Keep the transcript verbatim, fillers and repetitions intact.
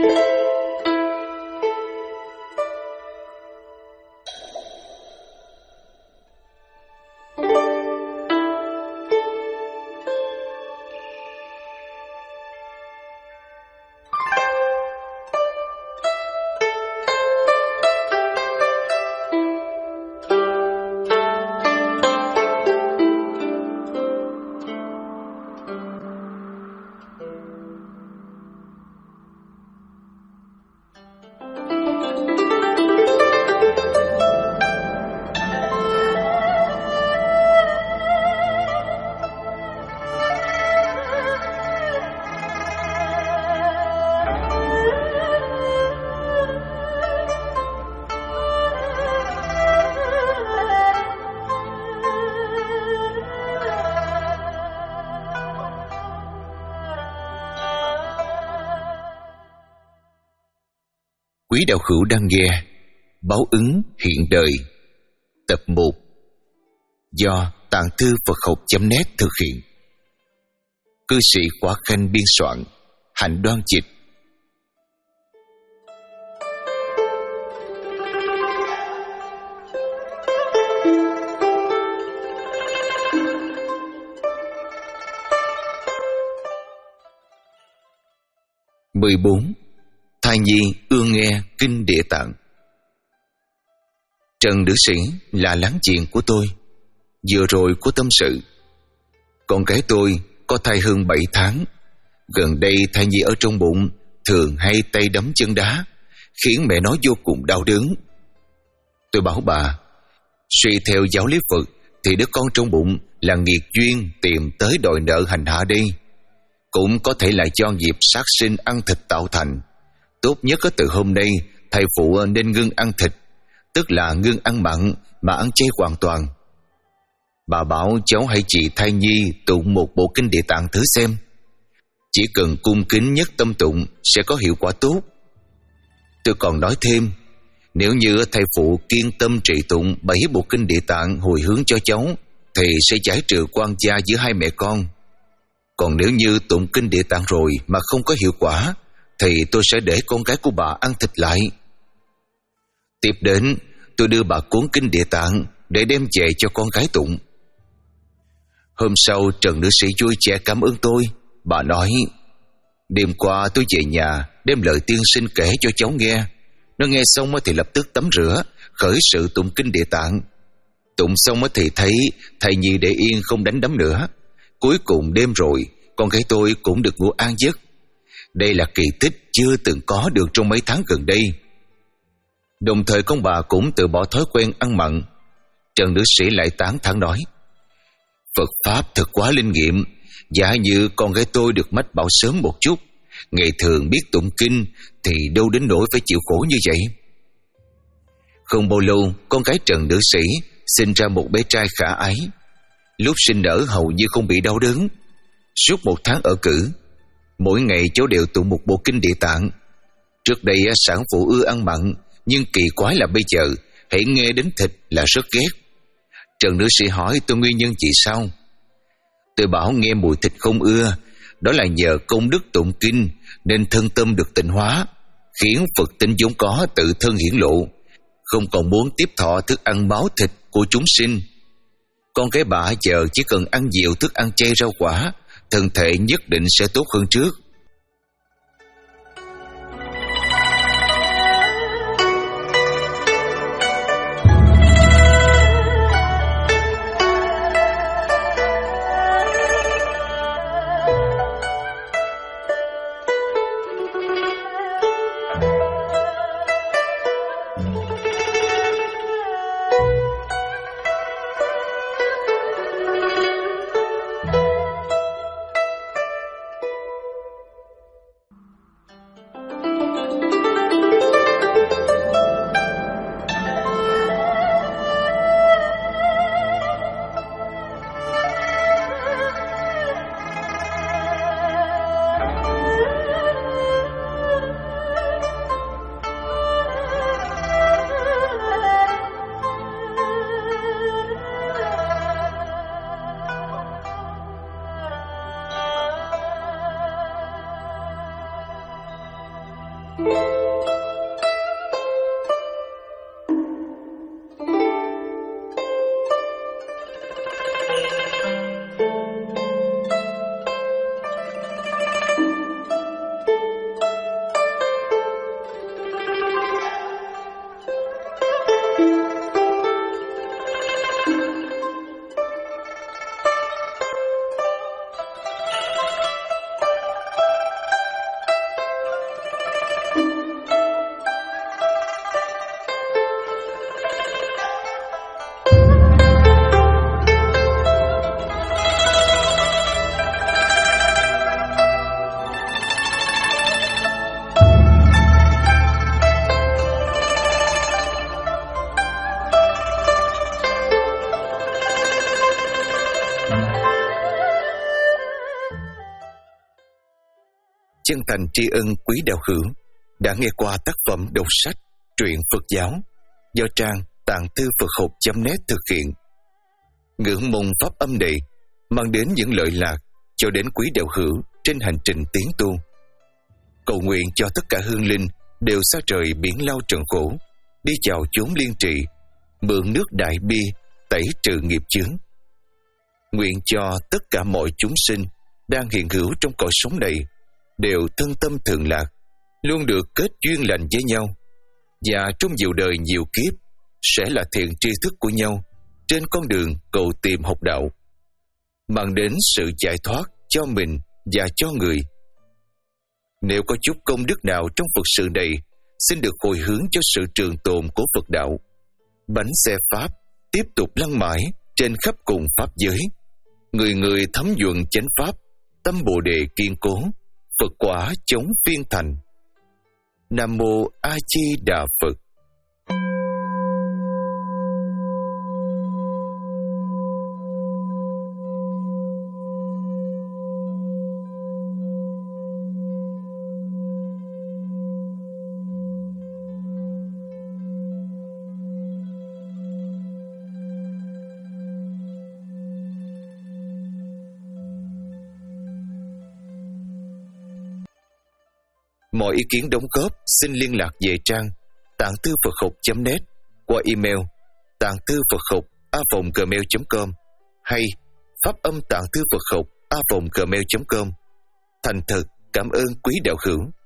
Quý đạo hữu đang nghe Báo ứng hiện đời tập một do Tạng Thư Phật Học chấm net thực hiện. Cư sĩ Khỏa Khanh biên soạn, Hạnh Đoan dịch. mười bốn. Thai nhi ưa nghe kinh Địa Tạng. Trần nữ sĩ là láng giềng của tôi, vừa rồi có tâm sự. Con gái tôi có thai hơn bảy tháng. Gần đây thai nhi ở trong bụng thường hay tay đấm chân đá, khiến mẹ nó vô cùng đau đớn. Tôi bảo bà, suy theo giáo lý Phật thì đứa con trong bụng là nghiệt duyên tìm tới đòi nợ hành hạ đi. Cũng có thể là do nghiệp sát sinh ăn thịt tạo thành. Tốt nhất từ hôm nay thầy phụ nên ngưng ăn thịt, tức là ngưng ăn mặn mà ăn chay hoàn toàn. Bà bảo cháu hãy chỉ thai nhi tụng một bộ kinh Địa Tạng thử xem. Chỉ cần cung kính nhất tâm tụng sẽ có hiệu quả tốt. Tôi còn nói thêm, nếu như thầy phụ kiên tâm trì tụng bảy bộ kinh Địa Tạng hồi hướng cho cháu thì sẽ giải trừ quan gia giữa hai mẹ con. Còn nếu như tụng kinh Địa Tạng rồi mà không có hiệu quả thì tôi sẽ để con gái của bà ăn thịt lại. Tiếp đến tôi đưa bà cuốn kinh Địa Tạng để đem về cho con gái tụng. Hôm sau Trần nữ sĩ vui vẻ cảm ơn tôi. Bà nói, đêm qua tôi về nhà đem lời tiên sinh kể cho cháu nghe. Nó nghe xong thì lập tức tắm rửa, khởi sự tụng kinh Địa Tạng. Tụng xong thì thấy thầy nhi để yên không đánh đấm nữa. Cuối cùng đêm rồi con gái tôi cũng được ngủ an giấc. Đây là kỳ tích chưa từng có được trong mấy tháng gần đây. Đồng thời con bà cũng từ bỏ thói quen ăn mặn. Trần nữ sĩ lại tán thán nói, Phật Pháp thật quá linh nghiệm. Giả như con gái tôi được mách bảo sớm một chút, ngày thường biết tụng kinh thì đâu đến nỗi phải chịu khổ như vậy. Không bao lâu con gái Trần nữ sĩ sinh ra một bé trai khả ái. Lúc sinh nở hầu như không bị đau đớn. Suốt một tháng ở cữ, mỗi ngày cháu đều tụng một bộ kinh Địa Tạng. Trước đây sản phụ ưa ăn mặn, nhưng kỳ quái là bây giờ hãy nghe đến thịt là rất ghét. Trần nữ sĩ hỏi tôi nguyên nhân vì sao. Tôi bảo nghe mùi thịt không ưa, đó là nhờ công đức tụng kinh nên thân tâm được tịnh hóa, khiến Phật tính vốn có tự thân hiển lộ, không còn muốn tiếp thọ thức ăn máu thịt của chúng sinh. Con gái bà giờ chỉ cần ăn nhiều thức ăn chay rau quả, thân thể nhất định sẽ tốt hơn trước. chân thành tri ân quý đạo hữu đã nghe qua tác phẩm đọc sách truyện Phật giáo do trang tạng thư Phật học chấm net thực hiện. Ngưỡng mong pháp âm này mang đến những lợi lạc cho đến quý đạo hữu trên hành trình tiến tu. Cầu nguyện cho tất cả hương linh đều xa trời biển lao trần khổ, đi chào chốn liên trị, mượn nước đại bi tẩy trừ nghiệp chướng. Nguyện cho tất cả mọi chúng sinh đang hiện hữu trong cõi sống này đều thân tâm thường lạc, luôn được kết duyên lành với nhau, và trong nhiều đời nhiều kiếp sẽ là thiện tri thức của nhau trên con đường cầu tìm học đạo, mang đến sự giải thoát cho mình và cho người. Nếu có chút công đức nào trong Phật sự này, xin được hồi hướng cho sự trường tồn của Phật đạo. Bánh xe Pháp tiếp tục lăn mãi trên khắp cùng Pháp giới. Người người thấm nhuận chánh Pháp, tâm Bồ Đề kiên cố, Phật quả chống phiên thành. Nam Mô A Di Đà Phật. Mọi ý kiến đóng góp xin liên lạc về trang tạng thư Phật học chấm net qua email tạng thư Phật học a vòng gmail chấm com hay pháp âm tạng thư Phật học a vòng gmail chấm com. Thành thật cảm ơn quý đạo hữu.